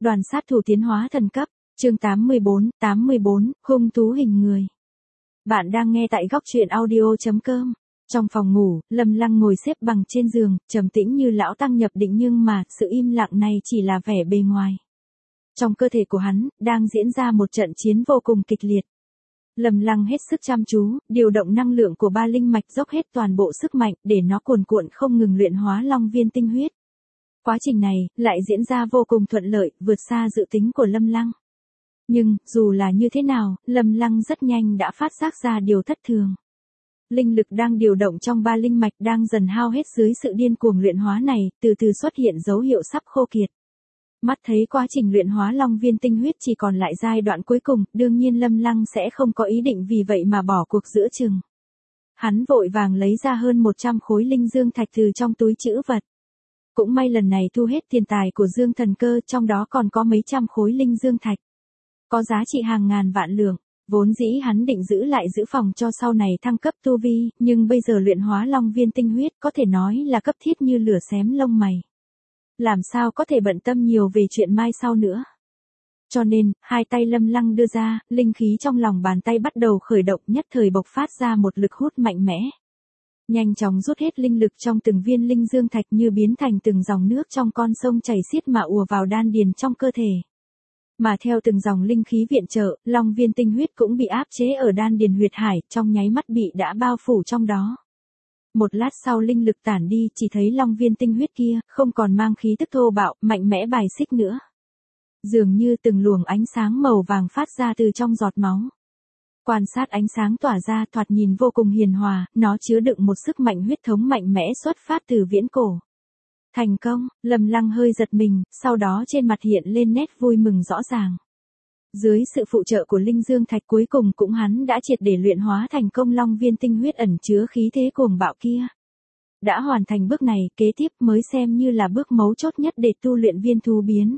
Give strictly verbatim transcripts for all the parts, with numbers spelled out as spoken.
Đoàn sát thủ tiến hóa thần cấp, chương tám mươi bốn, tám mươi bốn, hung thú hình người. Bạn đang nghe tại góc truyện audio chấm com. Trong phòng ngủ, Lâm Lăng ngồi xếp bằng trên giường, trầm tĩnh như lão tăng nhập định, nhưng mà, sự im lặng này chỉ là vẻ bề ngoài. Trong cơ thể của hắn, đang diễn ra một trận chiến vô cùng kịch liệt. Lâm Lăng hết sức chăm chú, điều động năng lượng của ba linh mạch, dốc hết toàn bộ sức mạnh, để nó cuồn cuộn không ngừng luyện hóa long viên tinh huyết. Quá trình này, lại diễn ra vô cùng thuận lợi, vượt xa dự tính của Lâm Lăng. Nhưng, dù là như thế nào, Lâm Lăng rất nhanh đã phát giác ra điều thất thường. Linh lực đang điều động trong ba linh mạch đang dần hao hết dưới sự điên cuồng luyện hóa này, từ từ xuất hiện dấu hiệu sắp khô kiệt. Mắt thấy quá trình luyện hóa long viên tinh huyết chỉ còn lại giai đoạn cuối cùng, đương nhiên Lâm Lăng sẽ không có ý định vì vậy mà bỏ cuộc giữa chừng. Hắn vội vàng lấy ra hơn một trăm khối linh dương thạch từ trong túi trữ vật. Cũng may lần này thu hết tiền tài của Dương Thần Cơ, trong đó còn có mấy trăm khối linh dương thạch. Có giá trị hàng ngàn vạn lượng, vốn dĩ hắn định giữ lại giữ phòng cho sau này thăng cấp tu vi, nhưng bây giờ luyện hóa long viên tinh huyết có thể nói là cấp thiết như lửa xém lông mày. Làm sao có thể bận tâm nhiều về chuyện mai sau nữa. Cho nên, hai tay Lâm Lăng đưa ra, linh khí trong lòng bàn tay bắt đầu khởi động, nhất thời bộc phát ra một lực hút mạnh mẽ. Nhanh chóng rút hết linh lực trong từng viên linh dương thạch, như biến thành từng dòng nước trong con sông chảy xiết mà ùa vào đan điền trong cơ thể. Mà theo từng dòng linh khí viện trợ, long viên tinh huyết cũng bị áp chế ở đan điền huyệt hải, trong nháy mắt bị đã bao phủ trong đó. Một lát sau linh lực tản đi, chỉ thấy long viên tinh huyết kia không còn mang khí tức thô bạo, mạnh mẽ bài xích nữa. Dường như từng luồng ánh sáng màu vàng phát ra từ trong giọt máu. Quan sát ánh sáng tỏa ra, thoạt nhìn vô cùng hiền hòa, nó chứa đựng một sức mạnh huyết thống mạnh mẽ xuất phát từ viễn cổ. Thành công, Lâm Lăng hơi giật mình, sau đó trên mặt hiện lên nét vui mừng rõ ràng. Dưới sự phụ trợ của linh dương thạch, cuối cùng cũng hắn đã triệt để luyện hóa thành công long viên tinh huyết ẩn chứa khí thế cuồng bạo kia. Đã hoàn thành bước này, kế tiếp mới xem như là bước mấu chốt nhất để tu luyện viên thú biến.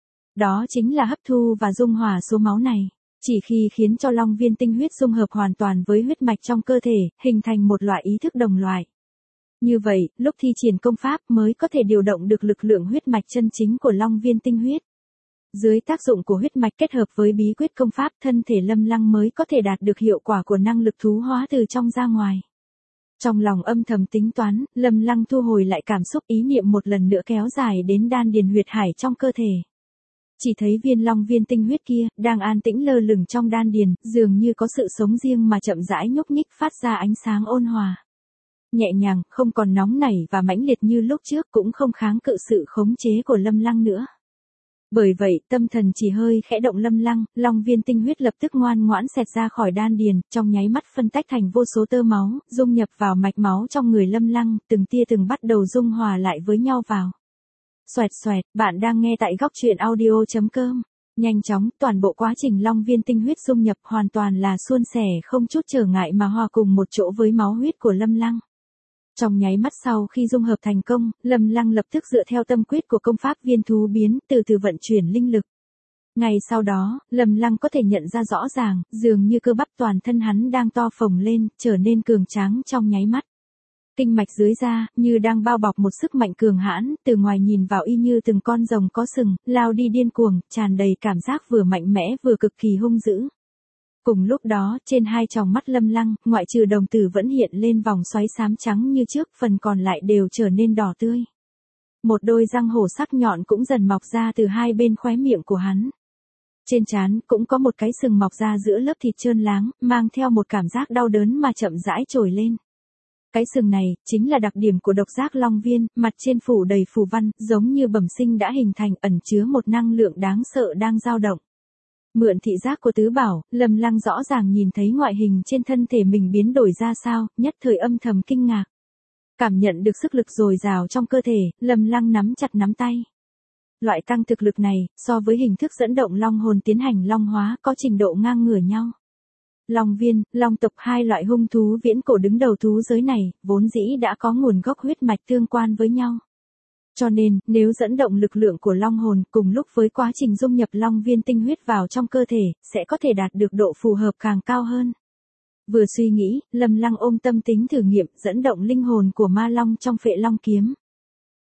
Đó chính là hấp thu và dung hòa số máu này. Chỉ khi khiến cho long viên tinh huyết dung hợp hoàn toàn với huyết mạch trong cơ thể, hình thành một loại ý thức đồng loại. Như vậy, lúc thi triển công pháp mới có thể điều động được lực lượng huyết mạch chân chính của long viên tinh huyết. Dưới tác dụng của huyết mạch kết hợp với bí quyết công pháp, thân thể Lâm Lăng mới có thể đạt được hiệu quả của năng lực thú hóa từ trong ra ngoài. Trong lòng âm thầm tính toán, Lâm Lăng thu hồi lại cảm xúc, ý niệm một lần nữa kéo dài đến đan điền huyệt hải trong cơ thể. Chỉ thấy viên long viên tinh huyết kia, đang an tĩnh lơ lửng trong đan điền, dường như có sự sống riêng mà chậm rãi nhúc nhích, phát ra ánh sáng ôn hòa. Nhẹ nhàng, không còn nóng nảy và mãnh liệt như lúc trước, cũng không kháng cự sự khống chế của Lâm Lăng nữa. Bởi vậy, tâm thần chỉ hơi khẽ động Lâm Lăng, long viên tinh huyết lập tức ngoan ngoãn xẹt ra khỏi đan điền, trong nháy mắt phân tách thành vô số tơ máu, dung nhập vào mạch máu trong người Lâm Lăng, từng tia từng bắt đầu dung hòa lại với nhau vào. Xoẹt xoẹt, bạn đang nghe tại góc truyện audio chấm com. Nhanh chóng, toàn bộ quá trình long viên tinh huyết dung nhập hoàn toàn là suôn sẻ, không chút trở ngại mà hòa cùng một chỗ với máu huyết của Lâm Lăng. Trong nháy mắt sau khi dung hợp thành công, Lâm Lăng lập tức dựa theo tâm quyết của công pháp viên thú biến, từ từ vận chuyển linh lực. Ngay sau đó, Lâm Lăng có thể nhận ra rõ ràng, dường như cơ bắp toàn thân hắn đang to phồng lên, trở nên cường tráng trong nháy mắt. Kinh mạch dưới da, như đang bao bọc một sức mạnh cường hãn, từ ngoài nhìn vào y như từng con rồng có sừng, lao đi điên cuồng, tràn đầy cảm giác vừa mạnh mẽ vừa cực kỳ hung dữ. Cùng lúc đó, trên hai tròng mắt Lâm Lăng, ngoại trừ đồng tử vẫn hiện lên vòng xoáy xám trắng như trước, phần còn lại đều trở nên đỏ tươi. Một đôi răng hổ sắc nhọn cũng dần mọc ra từ hai bên khóe miệng của hắn. Trên trán cũng có một cái sừng mọc ra giữa lớp thịt trơn láng, mang theo một cảm giác đau đớn mà chậm rãi trồi lên. Cái sừng này, chính là đặc điểm của độc giác long viên, mặt trên phủ đầy phù văn, giống như bẩm sinh đã hình thành, ẩn chứa một năng lượng đáng sợ đang dao động. Mượn thị giác của tứ bảo, Lâm Lăng rõ ràng nhìn thấy ngoại hình trên thân thể mình biến đổi ra sao, nhất thời âm thầm kinh ngạc. Cảm nhận được sức lực dồi dào trong cơ thể, Lâm Lăng nắm chặt nắm tay. Loại tăng thực lực này, so với hình thức dẫn động long hồn tiến hành long hóa, có trình độ ngang ngửa nhau. Long viên, long tộc, hai loại hung thú viễn cổ đứng đầu thú giới này, vốn dĩ đã có nguồn gốc huyết mạch tương quan với nhau. Cho nên, nếu dẫn động lực lượng của long hồn cùng lúc với quá trình dung nhập long viên tinh huyết vào trong cơ thể, sẽ có thể đạt được độ phù hợp càng cao hơn. Vừa suy nghĩ, Lâm Lăng ôm tâm tính thử nghiệm dẫn động linh hồn của ma long trong phệ long kiếm.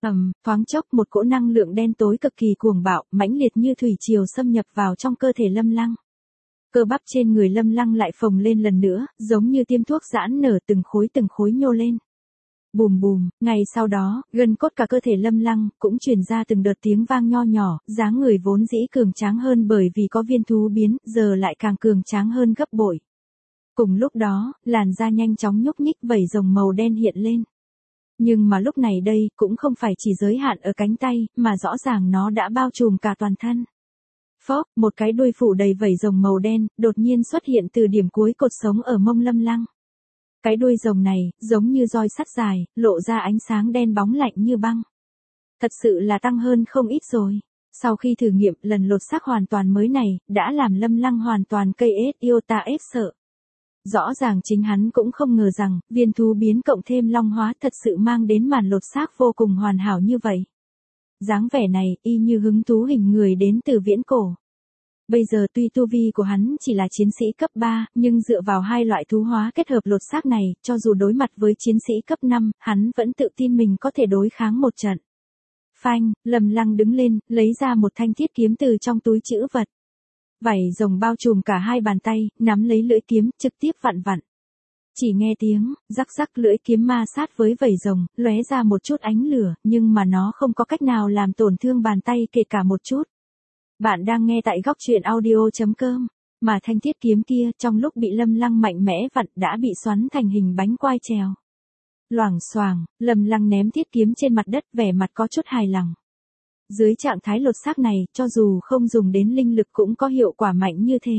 Ầm, thoáng chốc một cỗ năng lượng đen tối cực kỳ cuồng bạo, mãnh liệt như thủy triều xâm nhập vào trong cơ thể Lâm Lăng. Cơ bắp trên người Lâm Lăng lại phồng lên lần nữa, giống như tiêm thuốc giãn nở từng khối từng khối nhô lên. Bùm bùm, ngay sau đó, gân cốt cả cơ thể Lâm Lăng cũng truyền ra từng đợt tiếng vang nho nhỏ, dáng người vốn dĩ cường tráng hơn bởi vì có viên thú biến, giờ lại càng cường tráng hơn gấp bội. Cùng lúc đó, làn da nhanh chóng nhúc nhích vảy rồng màu đen hiện lên. Nhưng mà lúc này đây cũng không phải chỉ giới hạn ở cánh tay, mà rõ ràng nó đã bao trùm cả toàn thân. Phốc, một cái đuôi phủ đầy vảy rồng màu đen, đột nhiên xuất hiện từ điểm cuối cột sống ở mông Lâm Lăng. Cái đuôi rồng này, giống như roi sắt dài, lộ ra ánh sáng đen bóng lạnh như băng. Thật sự là tăng hơn không ít rồi. Sau khi thử nghiệm lần lột xác hoàn toàn mới này, đã làm Lâm Lăng hoàn toàn cây ết yêu ta ép sợ. Rõ ràng chính hắn cũng không ngờ rằng, viên thú biến cộng thêm long hóa thật sự mang đến màn lột xác vô cùng hoàn hảo như vậy. Dáng vẻ này, y như hứng thú hình người đến từ viễn cổ. Bây giờ tuy tu vi của hắn chỉ là chiến sĩ cấp ba, nhưng dựa vào hai loại thú hóa kết hợp lột xác này, cho dù đối mặt với chiến sĩ cấp năm, hắn vẫn tự tin mình có thể đối kháng một trận. Phanh, Lâm Lăng đứng lên, lấy ra một thanh thiết kiếm từ trong túi trữ vật. Vảy rồng bao trùm cả hai bàn tay, nắm lấy lưỡi kiếm, trực tiếp vặn vặn. Chỉ nghe tiếng, rắc rắc lưỡi kiếm ma sát với vảy rồng, lóe ra một chút ánh lửa, nhưng mà nó không có cách nào làm tổn thương bàn tay kể cả một chút. Bạn đang nghe tại góc truyện audio chấm com, mà thanh thiết kiếm kia trong lúc bị Lâm Lăng mạnh mẽ vặn đã bị xoắn thành hình bánh quai trèo. Loảng xoảng, Lâm Lăng ném thiết kiếm trên mặt đất vẻ mặt có chút hài lòng. Dưới trạng thái lột xác này, cho dù không dùng đến linh lực cũng có hiệu quả mạnh như thế.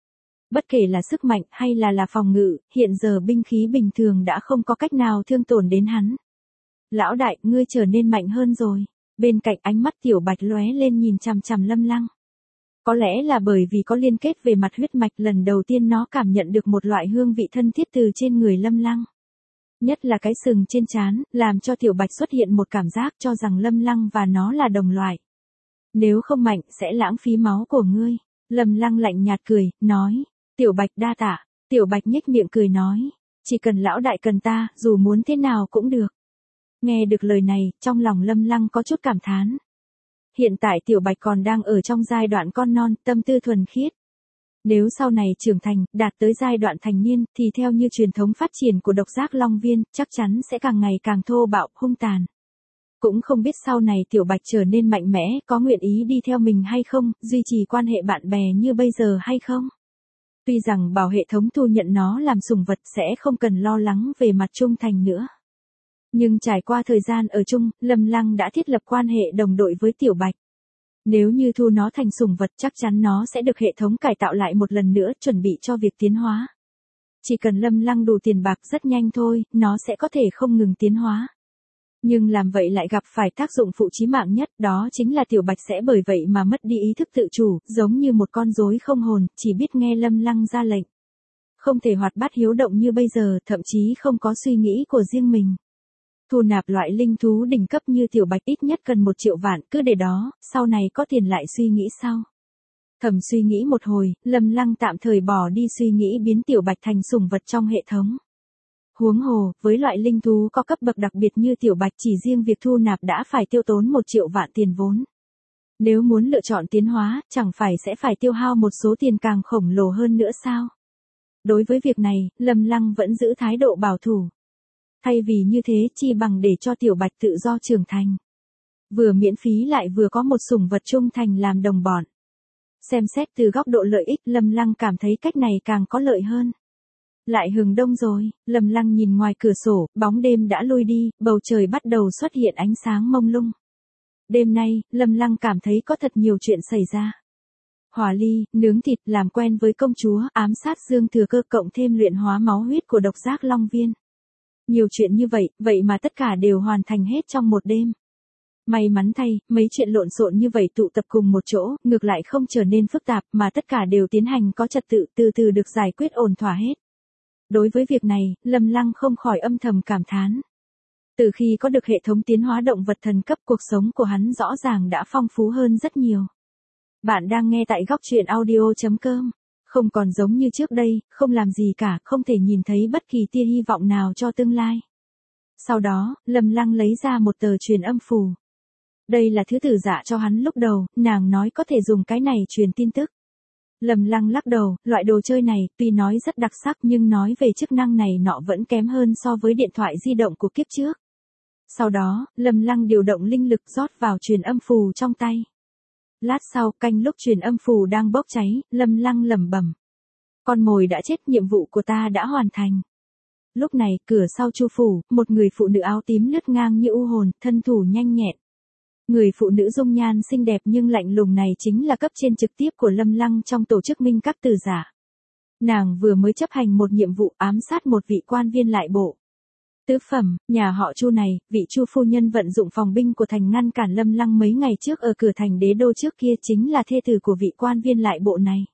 Bất kể là sức mạnh hay là là phòng ngự, hiện giờ binh khí bình thường đã không có cách nào thương tổn đến hắn. Lão đại, ngươi trở nên mạnh hơn rồi. Bên cạnh ánh mắt Tiểu Bạch lóe lên nhìn chằm chằm Lâm Lăng. Có lẽ là bởi vì có liên kết về mặt huyết mạch, lần đầu tiên nó cảm nhận được một loại hương vị thân thiết từ trên người Lâm Lăng. Nhất là cái sừng trên trán, làm cho Tiểu Bạch xuất hiện một cảm giác cho rằng Lâm Lăng và nó là đồng loại. Nếu không mạnh, sẽ lãng phí máu của ngươi. Lâm Lăng lạnh nhạt cười, nói. Tiểu Bạch đa tạ. Tiểu Bạch nhếch miệng cười nói. Chỉ cần lão đại cần ta, dù muốn thế nào cũng được. Nghe được lời này, trong lòng Lâm Lăng có chút cảm thán. Hiện tại Tiểu Bạch còn đang ở trong giai đoạn con non, tâm tư thuần khiết. Nếu sau này trưởng thành, đạt tới giai đoạn thành niên, thì theo như truyền thống phát triển của độc giác Long Viên, chắc chắn sẽ càng ngày càng thô bạo, hung tàn. Cũng không biết sau này Tiểu Bạch trở nên mạnh mẽ, có nguyện ý đi theo mình hay không, duy trì quan hệ bạn bè như bây giờ hay không. Tuy rằng bảo hệ thống thu nhận nó làm sủng vật sẽ không cần lo lắng về mặt trung thành nữa. Nhưng trải qua thời gian ở chung, Lâm Lăng đã thiết lập quan hệ đồng đội với Tiểu Bạch. Nếu như thu nó thành sủng vật chắc chắn nó sẽ được hệ thống cải tạo lại một lần nữa, chuẩn bị cho việc tiến hóa. Chỉ cần Lâm Lăng đủ tiền bạc rất nhanh thôi, nó sẽ có thể không ngừng tiến hóa. Nhưng làm vậy lại gặp phải tác dụng phụ chí mạng nhất, đó chính là Tiểu Bạch sẽ bởi vậy mà mất đi ý thức tự chủ, giống như một con rối không hồn, chỉ biết nghe Lâm Lăng ra lệnh. Không thể hoạt bát hiếu động như bây giờ, thậm chí không có suy nghĩ của riêng mình. Thu nạp loại linh thú đỉnh cấp như Tiểu Bạch ít nhất cần một triệu vạn, cứ để đó, sau này có tiền lại suy nghĩ sau. Thầm suy nghĩ một hồi, Lâm Lăng tạm thời bỏ đi suy nghĩ biến Tiểu Bạch thành sủng vật trong hệ thống. Huống hồ, với loại linh thú có cấp bậc đặc biệt như Tiểu Bạch chỉ riêng việc thu nạp đã phải tiêu tốn một triệu vạn tiền vốn. Nếu muốn lựa chọn tiến hóa, chẳng phải sẽ phải tiêu hao một số tiền càng khổng lồ hơn nữa sao? Đối với việc này, Lâm Lăng vẫn giữ thái độ bảo thủ. Thay vì như thế chi bằng để cho Tiểu Bạch tự do trưởng thành. Vừa miễn phí lại vừa có một sủng vật trung thành làm đồng bọn. Xem xét từ góc độ lợi ích, Lâm Lăng cảm thấy cách này càng có lợi hơn. Lại hừng đông rồi, Lâm Lăng nhìn ngoài cửa sổ, bóng đêm đã lui đi, bầu trời bắt đầu xuất hiện ánh sáng mông lung. Đêm nay, Lâm Lăng cảm thấy có thật nhiều chuyện xảy ra. Hỏa ly, nướng thịt, làm quen với công chúa, ám sát Dương Thừa Cơ cộng thêm luyện hóa máu huyết của độc giác Long Viên. Nhiều chuyện như vậy, vậy mà tất cả đều hoàn thành hết trong một đêm. May mắn thay, mấy chuyện lộn xộn như vậy tụ tập cùng một chỗ, ngược lại không trở nên phức tạp mà tất cả đều tiến hành có trật tự, từ từ được giải quyết ổn thỏa hết. Đối với việc này, Lâm Lăng không khỏi âm thầm cảm thán. Từ khi có được hệ thống tiến hóa động vật thần cấp, cuộc sống của hắn rõ ràng đã phong phú hơn rất nhiều. Bạn đang nghe tại góc truyện audio chấm com. Không còn giống như trước đây, không làm gì cả, không thể nhìn thấy bất kỳ tia hy vọng nào cho tương lai. Sau đó, Lâm Lăng lấy ra một tờ truyền âm phù. Đây là thứ Tử Dạ cho hắn lúc đầu, nàng nói có thể dùng cái này truyền tin tức. Lâm Lăng lắc đầu, loại đồ chơi này, tuy nói rất đặc sắc nhưng nói về chức năng này nọ vẫn kém hơn so với điện thoại di động của kiếp trước. Sau đó, Lâm Lăng điều động linh lực rót vào truyền âm phù trong tay. Lát sau, canh lúc truyền âm phù đang bốc cháy, Lâm Lăng lẩm bẩm. Con mồi đã chết, nhiệm vụ của ta đã hoàn thành. Lúc này, cửa sau Chu phủ, một người phụ nữ áo tím lướt ngang như u hồn, thân thủ nhanh nhẹn. Người phụ nữ dung nhan xinh đẹp nhưng lạnh lùng này chính là cấp trên trực tiếp của Lâm Lăng trong tổ chức Minh Các Tử Giả. Nàng vừa mới chấp hành một nhiệm vụ ám sát một vị quan viên lại bộ. Tứ phẩm, nhà họ Chu này, vị Chu phu nhân vận dụng phòng binh của thành ngăn cản Lâm Lăng mấy ngày trước ở cửa thành đế đô trước kia chính là thê tử của vị quan viên lại bộ này.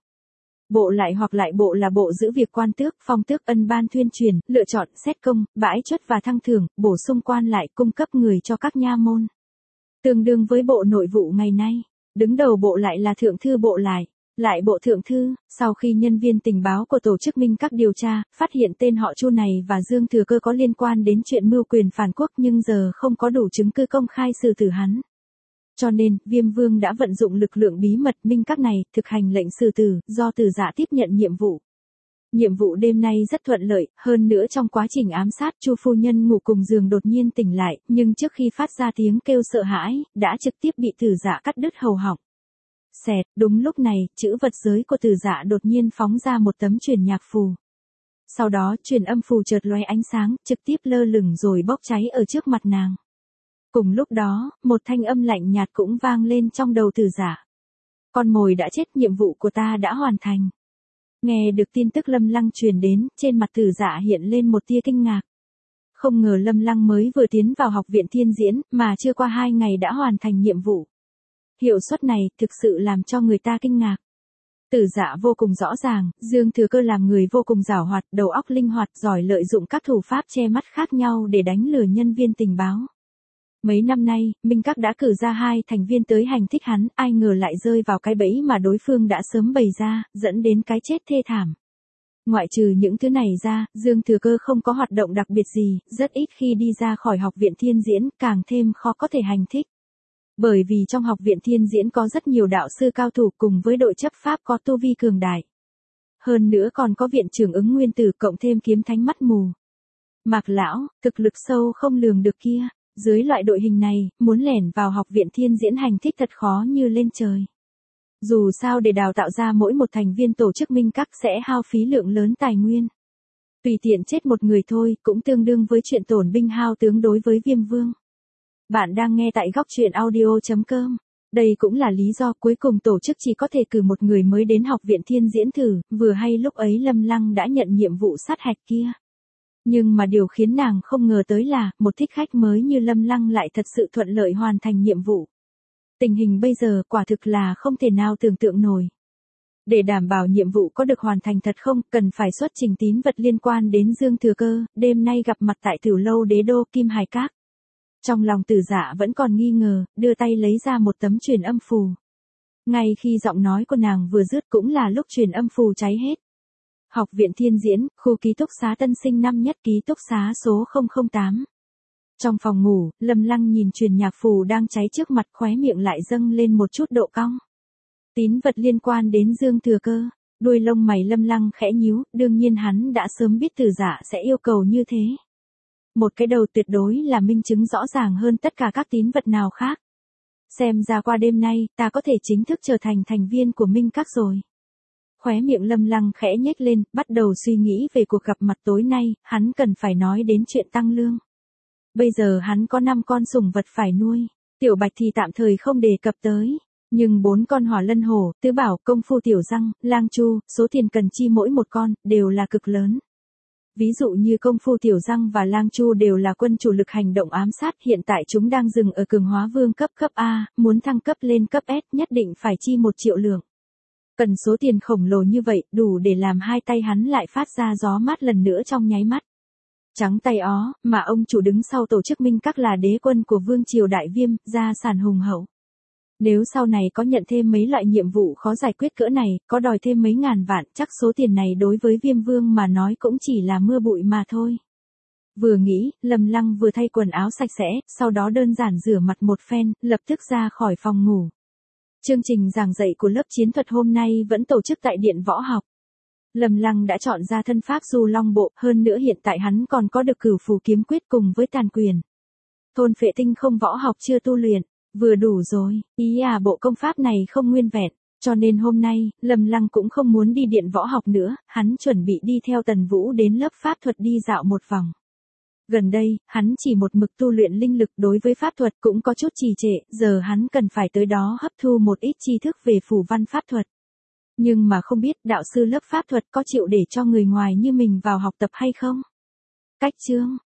Bộ lại hoặc lại bộ là bộ giữ việc quan tước, phong tước, ân ban tuyên truyền, lựa chọn, xét công, bãi chốt và thăng thưởng, bổ sung quan lại, cung cấp người cho các nha môn. Tương đương với bộ nội vụ ngày nay, đứng đầu bộ lại là thượng thư bộ lại. Lại bộ thượng thư, sau khi nhân viên tình báo của tổ chức Minh Các điều tra, phát hiện tên họ Chu này và Dương Thừa Cơ có liên quan đến chuyện mưu quyền phản quốc nhưng giờ không có đủ chứng cứ công khai xử tử hắn. Cho nên, Viêm Vương đã vận dụng lực lượng bí mật Minh Các này, thực hành lệnh xử tử, do Tử Dạ tiếp nhận nhiệm vụ. Nhiệm vụ đêm nay rất thuận lợi, hơn nữa trong quá trình ám sát Chu phu nhân ngủ cùng giường đột nhiên tỉnh lại, nhưng trước khi phát ra tiếng kêu sợ hãi, đã trực tiếp bị Tử Dạ cắt đứt hầu họng. Xẹt, đúng lúc này, chữ vật giới của Tử Dạ đột nhiên phóng ra một tấm truyền nhạc phù. Sau đó, truyền âm phù chợt lóe ánh sáng, trực tiếp lơ lửng rồi bốc cháy ở trước mặt nàng. Cùng lúc đó, một thanh âm lạnh nhạt cũng vang lên trong đầu Tử Dạ. Con mồi đã chết, nhiệm vụ của ta đã hoàn thành. Nghe được tin tức Lâm Lăng truyền đến, trên mặt Tử Dạ hiện lên một tia kinh ngạc. Không ngờ Lâm Lăng mới vừa tiến vào học viện thiên diễn, mà chưa qua hai ngày đã hoàn thành nhiệm vụ. Hiệu suất này thực sự làm cho người ta kinh ngạc. Tử Dạ vô cùng rõ ràng, Dương Thừa Cơ làm người vô cùng giảo hoạt, đầu óc linh hoạt, giỏi lợi dụng các thủ pháp che mắt khác nhau để đánh lừa nhân viên tình báo. Mấy năm nay, Minh Các đã cử ra hai thành viên tới hành thích hắn, ai ngờ lại rơi vào cái bẫy mà đối phương đã sớm bày ra, dẫn đến cái chết thê thảm. Ngoại trừ những thứ này ra, Dương Thừa Cơ không có hoạt động đặc biệt gì, rất ít khi đi ra khỏi học viện thiên diễn, càng thêm khó có thể hành thích. Bởi vì trong học viện thiên diễn có rất nhiều đạo sư cao thủ cùng với đội chấp pháp có tu vi cường đại. Hơn nữa còn có viện trưởng ứng nguyên tử cộng thêm kiếm thánh mắt mù. Mạc lão, thực lực sâu không lường được kia, dưới loại đội hình này, muốn lẻn vào học viện thiên diễn hành thích thật khó như lên trời. Dù sao để đào tạo ra mỗi một thành viên tổ chức Minh Các sẽ hao phí lượng lớn tài nguyên. Tùy tiện chết một người thôi, cũng tương đương với chuyện tổn binh hao tướng đối với Viêm Vương. Bạn đang nghe tại góc truyện audio chấm com. Đây cũng là lý do cuối cùng tổ chức chỉ có thể cử một người mới đến học viện thiên diễn thử, vừa hay lúc ấy Lâm Lăng đã nhận nhiệm vụ sát hạch kia. Nhưng mà điều khiến nàng không ngờ tới là, một thích khách mới như Lâm Lăng lại thật sự thuận lợi hoàn thành nhiệm vụ. Tình hình bây giờ quả thực là không thể nào tưởng tượng nổi. Để đảm bảo nhiệm vụ có được hoàn thành thật không, cần phải xuất trình tín vật liên quan đến Dương Thừa Cơ, đêm nay gặp mặt tại Tiểu lâu đế đô Kim Hải Các. Trong lòng Tử Dạ vẫn còn nghi ngờ, đưa tay lấy ra một tấm truyền âm phù. Ngay khi giọng nói của nàng vừa dứt cũng là lúc truyền âm phù cháy hết. Học viện thiên diễn, khu ký túc xá Tân Sinh năm nhất ký túc xá số không không tám. Trong phòng ngủ, Lâm Lăng nhìn truyền nhạc phù đang cháy trước mặt, khóe miệng lại dâng lên một chút độ cong. Tín vật liên quan đến Dương Thừa Cơ, đuôi lông mày Lâm Lăng khẽ nhíu, đương nhiên hắn đã sớm biết Tử Dạ sẽ yêu cầu như thế. Một cái đầu tuyệt đối là minh chứng rõ ràng hơn tất cả các tín vật nào khác. Xem ra qua đêm nay, ta có thể chính thức trở thành thành viên của Minh Các rồi. Khóe miệng Lâm Lăng khẽ nhếch lên, bắt đầu suy nghĩ về cuộc gặp mặt tối nay, hắn cần phải nói đến chuyện tăng lương. Bây giờ hắn có năm con sủng vật phải nuôi, Tiểu Bạch thì tạm thời không đề cập tới. Nhưng bốn con hỏa lân hổ, tứ bảo, công phu tiểu răng, lang chu, số tiền cần chi mỗi một con, đều là cực lớn. Ví dụ như công phu tiểu răng và lang chu đều là quân chủ lực hành động ám sát, hiện tại chúng đang dừng ở cường hóa vương cấp cấp A, muốn thăng cấp lên cấp S nhất định phải chi một triệu lượng. Cần số tiền khổng lồ như vậy, đủ để làm hai tay hắn lại phát ra gió mát lần nữa trong nháy mắt. Trắng tay ó, mà ông chủ đứng sau tổ chức Minh Các là đế quân của vương triều Đại Viêm, gia sản hùng hậu. Nếu sau này có nhận thêm mấy loại nhiệm vụ khó giải quyết cỡ này, có đòi thêm mấy ngàn vạn, chắc số tiền này đối với Viêm Vương mà nói cũng chỉ là mưa bụi mà thôi. Vừa nghĩ, Lâm Lăng vừa thay quần áo sạch sẽ, sau đó đơn giản rửa mặt một phen, lập tức ra khỏi phòng ngủ. Chương trình giảng dạy của lớp chiến thuật hôm nay vẫn tổ chức tại Điện Võ Học. Lâm Lăng đã chọn ra thân pháp Du Long Bộ, hơn nữa hiện tại hắn còn có được Cửu Phù Kiếm Quyết cùng với Tàn Quyền. Thôn Phệ Tinh không võ học chưa tu luyện, vừa đủ rồi, ý à bộ công pháp này không nguyên vẹn, cho nên hôm nay, Lâm Lăng cũng không muốn đi Điện Võ Học nữa, hắn chuẩn bị đi theo Tần Vũ đến lớp pháp thuật đi dạo một vòng. Gần đây, hắn chỉ một mực tu luyện linh lực, đối với pháp thuật cũng có chút trì trệ, giờ hắn cần phải tới đó hấp thu một ít tri thức về phù văn pháp thuật. Nhưng mà không biết đạo sư lớp pháp thuật có chịu để cho người ngoài như mình vào học tập hay không? Cách chương